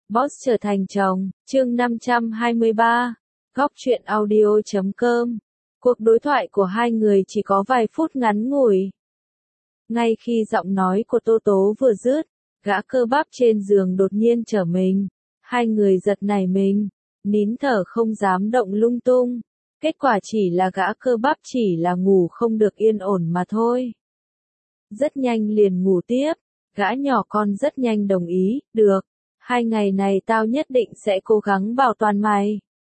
Boss trở thành chồng, chương 523, góc truyện audio.com. Cuộc đối thoại của hai người chỉ có vài phút ngắn ngủi. Ngay khi giọng nói của Tô Tố vừa dứt, gã cơ bắp trên giường đột nhiên trở mình. Hai người giật nảy mình, nín thở không dám động lung tung. Kết quả chỉ là gã cơ bắp chỉ là ngủ không được yên ổn mà thôi. Rất nhanh liền ngủ tiếp, gã nhỏ con rất nhanh đồng ý, được. 2 ngày này tao nhất định sẽ cố gắng bảo toàn mày.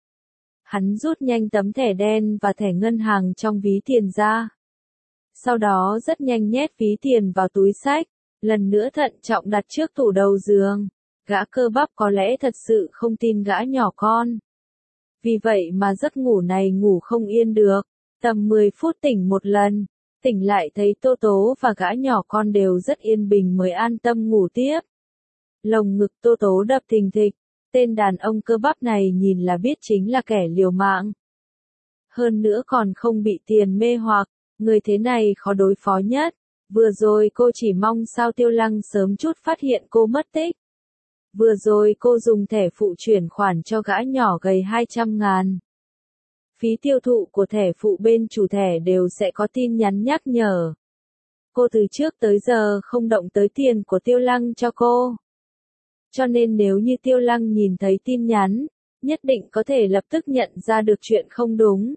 Hắn rút nhanh tấm thẻ đen và thẻ ngân hàng trong ví tiền ra. Sau đó rất nhanh nhét ví tiền vào túi xách, lần nữa thận trọng đặt trước tủ đầu giường. Gã cơ bắp có lẽ thật sự không tin gã nhỏ con. Vì vậy mà giấc ngủ này ngủ không yên được, tầm 10 phút tỉnh một lần, tỉnh lại thấy Tô Tố và gã nhỏ con đều rất yên bình mới an tâm ngủ tiếp. Lồng ngực Tô Tố đập thình thịch, tên đàn ông cơ bắp này nhìn là biết chính là kẻ liều mạng. Hơn nữa còn không bị tiền mê hoặc, người thế này khó đối phó nhất. Vừa rồi cô chỉ mong sao Tiêu Lăng sớm chút phát hiện cô mất tích. Vừa rồi cô dùng thẻ phụ chuyển khoản cho gã nhỏ gầy 200.000. Phí tiêu thụ của thẻ phụ bên chủ thẻ đều sẽ có tin nhắn nhắc nhở. Cô từ trước tới giờ không động tới tiền của Tiêu Lăng cho cô. Cho nên nếu như Tiêu Lăng nhìn thấy tin nhắn, nhất định có thể lập tức nhận ra được chuyện không đúng.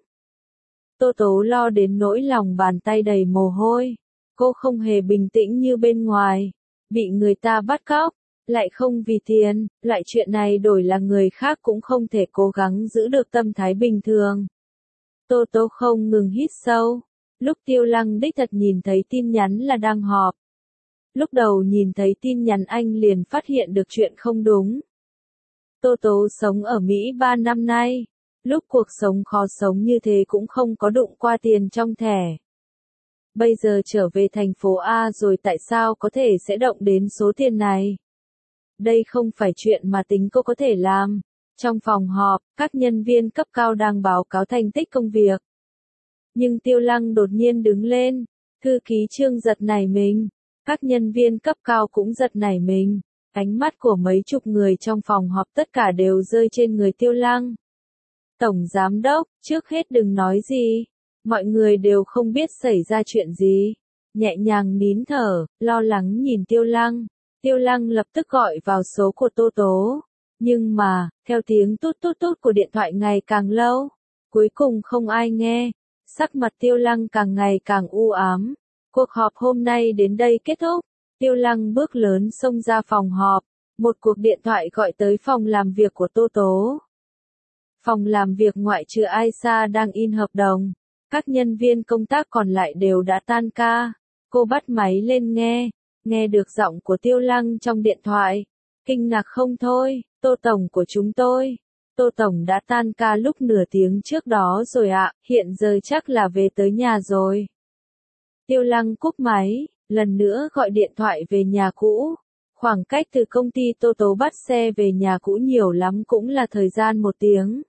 Tô Tố lo đến nỗi lòng bàn tay đầy mồ hôi. Cô không hề bình tĩnh như bên ngoài. Bị người ta bắt cóc, lại không vì tiền, loại chuyện này đổi là người khác cũng không thể cố gắng giữ được tâm thái bình thường. Tô Tố không ngừng hít sâu. Lúc Tiêu Lăng đích thật nhìn thấy tin nhắn là đang họp. Lúc đầu nhìn thấy tin nhắn anh liền phát hiện được chuyện không đúng. Tô Tố sống ở Mỹ 3 năm nay. Lúc cuộc sống khó sống như thế cũng không có đụng qua tiền trong thẻ. Bây giờ trở về thành phố A rồi tại sao có thể sẽ động đến số tiền này? Đây không phải chuyện mà tính cô có thể làm. Trong phòng họp, các nhân viên cấp cao đang báo cáo thành tích công việc. Nhưng Tiêu Lăng đột nhiên đứng lên. Thư ký Trương giật nảy mình. Các nhân viên cấp cao cũng giật nảy mình. Ánh mắt của mấy chục người trong phòng họp tất cả đều rơi trên người Tiêu Lăng. Tổng giám đốc, trước hết đừng nói gì. Mọi người đều không biết xảy ra chuyện gì. Nhẹ nhàng nín thở, lo lắng nhìn Tiêu Lăng. Tiêu Lăng lập tức gọi vào số của Tô Tố. Nhưng mà, theo tiếng tút tút tút của điện thoại ngày càng lâu, cuối cùng không ai nghe. Sắc mặt Tiêu Lăng càng ngày càng u ám. Cuộc họp hôm nay đến đây kết thúc. Tiêu Lăng bước lớn xông ra phòng họp. Một cuộc điện thoại gọi tới phòng làm việc của Tô Tố. Phòng làm việc ngoại trừ Aisha đang in hợp đồng. Các nhân viên công tác còn lại đều đã tan ca. Cô bắt máy lên nghe được giọng của Tiêu Lăng trong điện thoại. Kinh ngạc không thôi, Tô Tổng của chúng tôi. Tô Tổng đã tan ca lúc nửa tiếng trước đó rồi ạ, hiện giờ chắc là về tới nhà rồi. Tiêu Lăng cúp máy, lần nữa gọi điện thoại về nhà cũ. Khoảng cách từ công ty Tô Tố bắt xe về nhà cũ nhiều lắm cũng là thời gian 1 tiếng.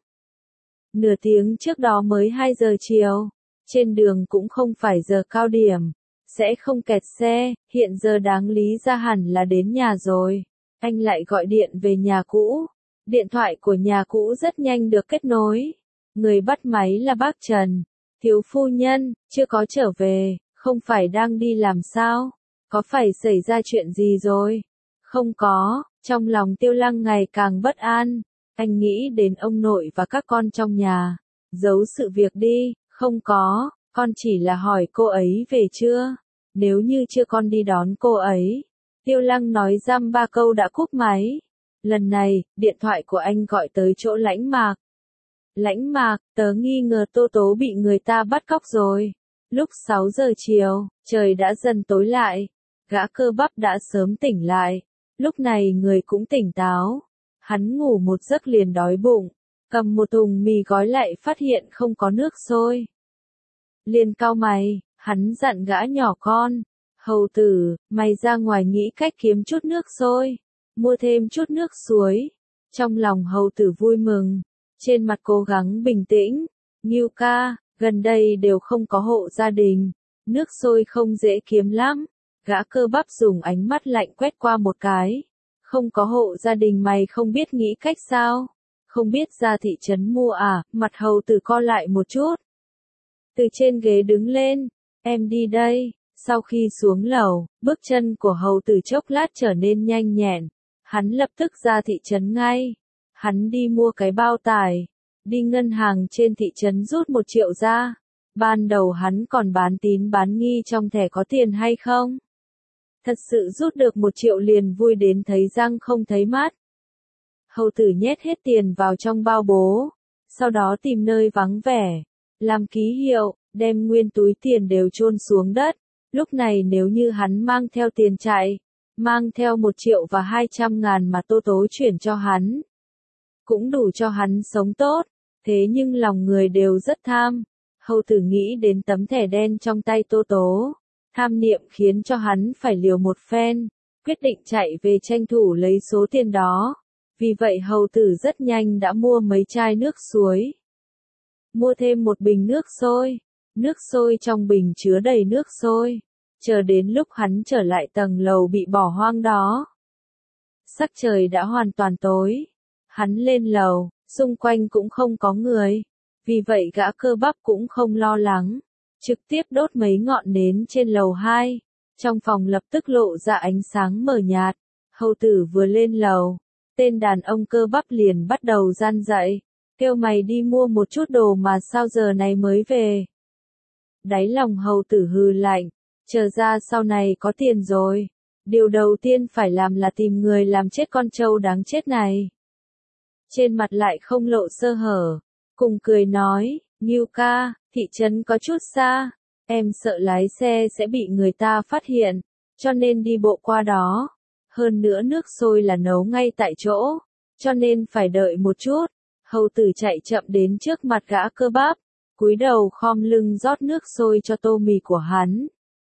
Nửa tiếng trước đó mới 2 giờ chiều. Trên đường cũng không phải giờ cao điểm. Sẽ không kẹt xe, hiện giờ đáng lý ra hẳn là đến nhà rồi. Anh lại gọi điện về nhà cũ. Điện thoại của nhà cũ rất nhanh được kết nối. Người bắt máy là bác Trần. Thiếu phu nhân, chưa có trở về, không phải đang đi làm sao? Có phải xảy ra chuyện gì rồi? Không có, trong lòng Tiêu Lăng ngày càng bất an. Anh nghĩ đến ông nội và các con trong nhà. Giấu sự việc đi, không có, con chỉ là hỏi cô ấy về chưa? Nếu như chưa con đi đón cô ấy. Tiêu Lăng nói dăm 3 câu đã cúp máy. Lần này, điện thoại của anh gọi tới chỗ Lãnh Mạc. Lãnh Mạc, tớ nghi ngờ Tô Tố bị người ta bắt cóc rồi. Lúc 6 giờ chiều, trời đã dần tối lại. Gã cơ bắp đã sớm tỉnh lại. Lúc này người cũng tỉnh táo. Hắn ngủ một giấc liền đói bụng. Cầm một thùng mì gói lại phát hiện không có nước sôi. Liền cau mày, hắn dặn gã nhỏ con. Hầu tử, mày ra ngoài nghĩ cách kiếm chút nước sôi. Mua thêm chút nước suối. Trong lòng hầu tử vui mừng. Trên mặt cố gắng bình tĩnh. Ngưu ca, gần đây đều không có hộ gia đình. Nước sôi không dễ kiếm lắm. Gã cơ bắp dùng ánh mắt lạnh quét qua một cái. Không có hộ gia đình mày không biết nghĩ cách sao? Không biết ra thị trấn mua à? Mặt hầu tử co lại một chút. Từ trên ghế đứng lên, em đi đây. Sau khi xuống lầu, bước chân của hầu tử chốc lát trở nên nhanh nhẹn. Hắn lập tức ra thị trấn ngay. Hắn đi mua cái bao tải. Đi ngân hàng trên thị trấn rút 1 triệu ra. Ban đầu hắn còn bán tín bán nghi trong thẻ có tiền hay không. Thật sự rút được 1 triệu liền vui đến thấy răng không thấy mắt. Hầu tử nhét hết tiền vào trong bao bố. Sau đó tìm nơi vắng vẻ. Làm ký hiệu, đem nguyên túi tiền đều chôn xuống đất. Lúc này nếu như hắn mang theo tiền chạy, mang theo 1 triệu và 200 ngàn mà Tô Tố chuyển cho hắn, cũng đủ cho hắn sống tốt, thế nhưng lòng người đều rất tham. Hầu tử nghĩ đến tấm thẻ đen trong tay Tô Tố, tham niệm khiến cho hắn phải liều một phen, quyết định chạy về tranh thủ lấy số tiền đó. Vì vậy hầu tử rất nhanh đã mua mấy chai nước suối. Mua thêm 1 bình nước sôi. Nước sôi trong bình chứa đầy nước sôi. Chờ đến lúc hắn trở lại tầng lầu bị bỏ hoang đó. Sắc trời đã hoàn toàn tối. Hắn lên lầu, xung quanh cũng không có người. Vì vậy gã cơ bắp cũng không lo lắng. Trực tiếp đốt mấy ngọn nến trên lầu 2. Trong phòng lập tức lộ ra ánh sáng mờ nhạt. Hầu tử vừa lên lầu. Tên đàn ông cơ bắp liền bắt đầu gian dậy. Kêu mày đi mua một chút đồ mà sao giờ này mới về. Đáy lòng hầu tử hừ lạnh. Chờ ra sau này có tiền rồi. Điều đầu tiên phải làm là tìm người làm chết con trâu đáng chết này. Trên mặt lại không lộ sơ hở. Cùng cười nói, Ngưu ca, thị trấn có chút xa. Em sợ lái xe sẽ bị người ta phát hiện. Cho nên đi bộ qua đó. Hơn nữa nước sôi là nấu ngay tại chỗ. Cho nên phải đợi một chút. Hầu tử chạy chậm đến trước mặt gã cơ bắp. Cúi đầu khom lưng rót nước sôi cho tô mì của hắn.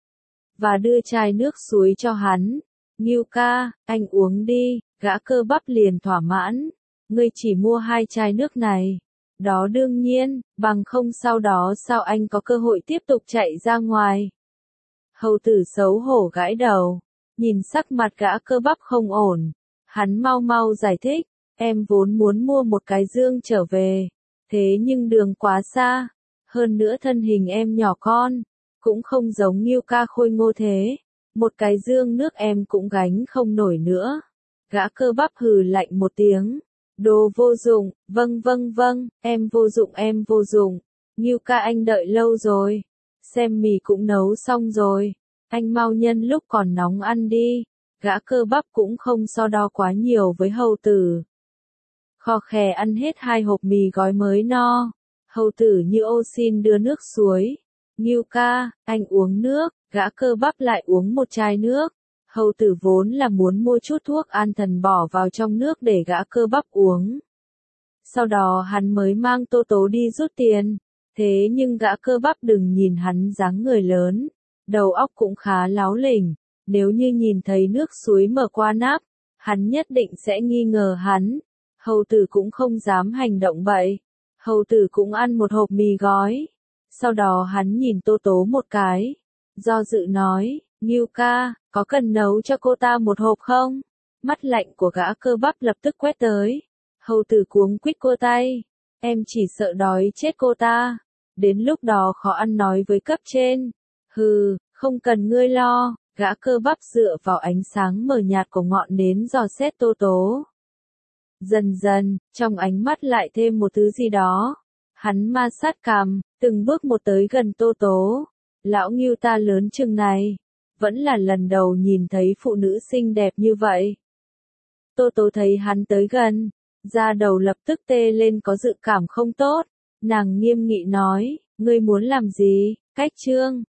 Và đưa chai nước suối cho hắn. Ngưu ca, anh uống đi. Gã cơ bắp liền thỏa mãn. Ngươi chỉ mua 2 chai nước này. Đó đương nhiên, bằng không sau đó sao anh có cơ hội tiếp tục chạy ra ngoài. Hầu tử xấu hổ gãi đầu. Nhìn sắc mặt gã cơ bắp không ổn. Hắn mau mau giải thích. Em vốn muốn mua một cái dương trở về. Thế nhưng đường quá xa. Hơn nữa thân hình em nhỏ con. Cũng không giống Ngưu ca khôi ngô thế. Một cái dương nước em cũng gánh không nổi nữa. Gã cơ bắp hừ lạnh một tiếng. Đồ vô dụng, vâng, em vô dụng. Ngưu ca anh đợi lâu rồi. Xem mì cũng nấu xong rồi. Anh mau nhân lúc còn nóng ăn đi. Gã cơ bắp cũng không so đo quá nhiều với hầu tử. Khò khè ăn hết 2 hộp mì gói mới no. Hầu tử như ô xin đưa nước suối. Ngưu ca, anh uống nước. Gã cơ bắp lại uống một chai nước. Hầu tử vốn là muốn mua chút thuốc an thần bỏ vào trong nước để gã cơ bắp uống. Sau đó hắn mới mang Tô Tố đi rút tiền. Thế nhưng gã cơ bắp đừng nhìn hắn dáng người lớn. Đầu óc cũng khá láo lỉnh. Nếu như nhìn thấy nước suối mở qua nắp, hắn nhất định sẽ nghi ngờ hắn. Hầu tử cũng không dám hành động bậy. Hầu tử cũng ăn một hộp mì gói. Sau đó hắn nhìn Tô Tố một cái. Do dự nói, Ngưu ca, có cần nấu cho cô ta một hộp không? Mắt lạnh của gã cơ bắp lập tức quét tới. Hầu tử cuống quýt cua tay. Em chỉ sợ đói chết cô ta. Đến lúc đó khó ăn nói với cấp trên. Hừ, không cần ngươi lo. Gã cơ bắp dựa vào ánh sáng mờ nhạt của ngọn nến dò xét Tô Tố. Dần dần, trong ánh mắt lại thêm một thứ gì đó. Hắn ma sát cằm, từng bước một tới gần Tô Tố. Lão Ngưu ta lớn chừng này. Vẫn là lần đầu nhìn thấy phụ nữ xinh đẹp như vậy. Tô Tố thấy hắn tới gần. Da đầu lập tức tê lên có dự cảm không tốt. Nàng nghiêm nghị nói, ngươi muốn làm gì? Cách trương,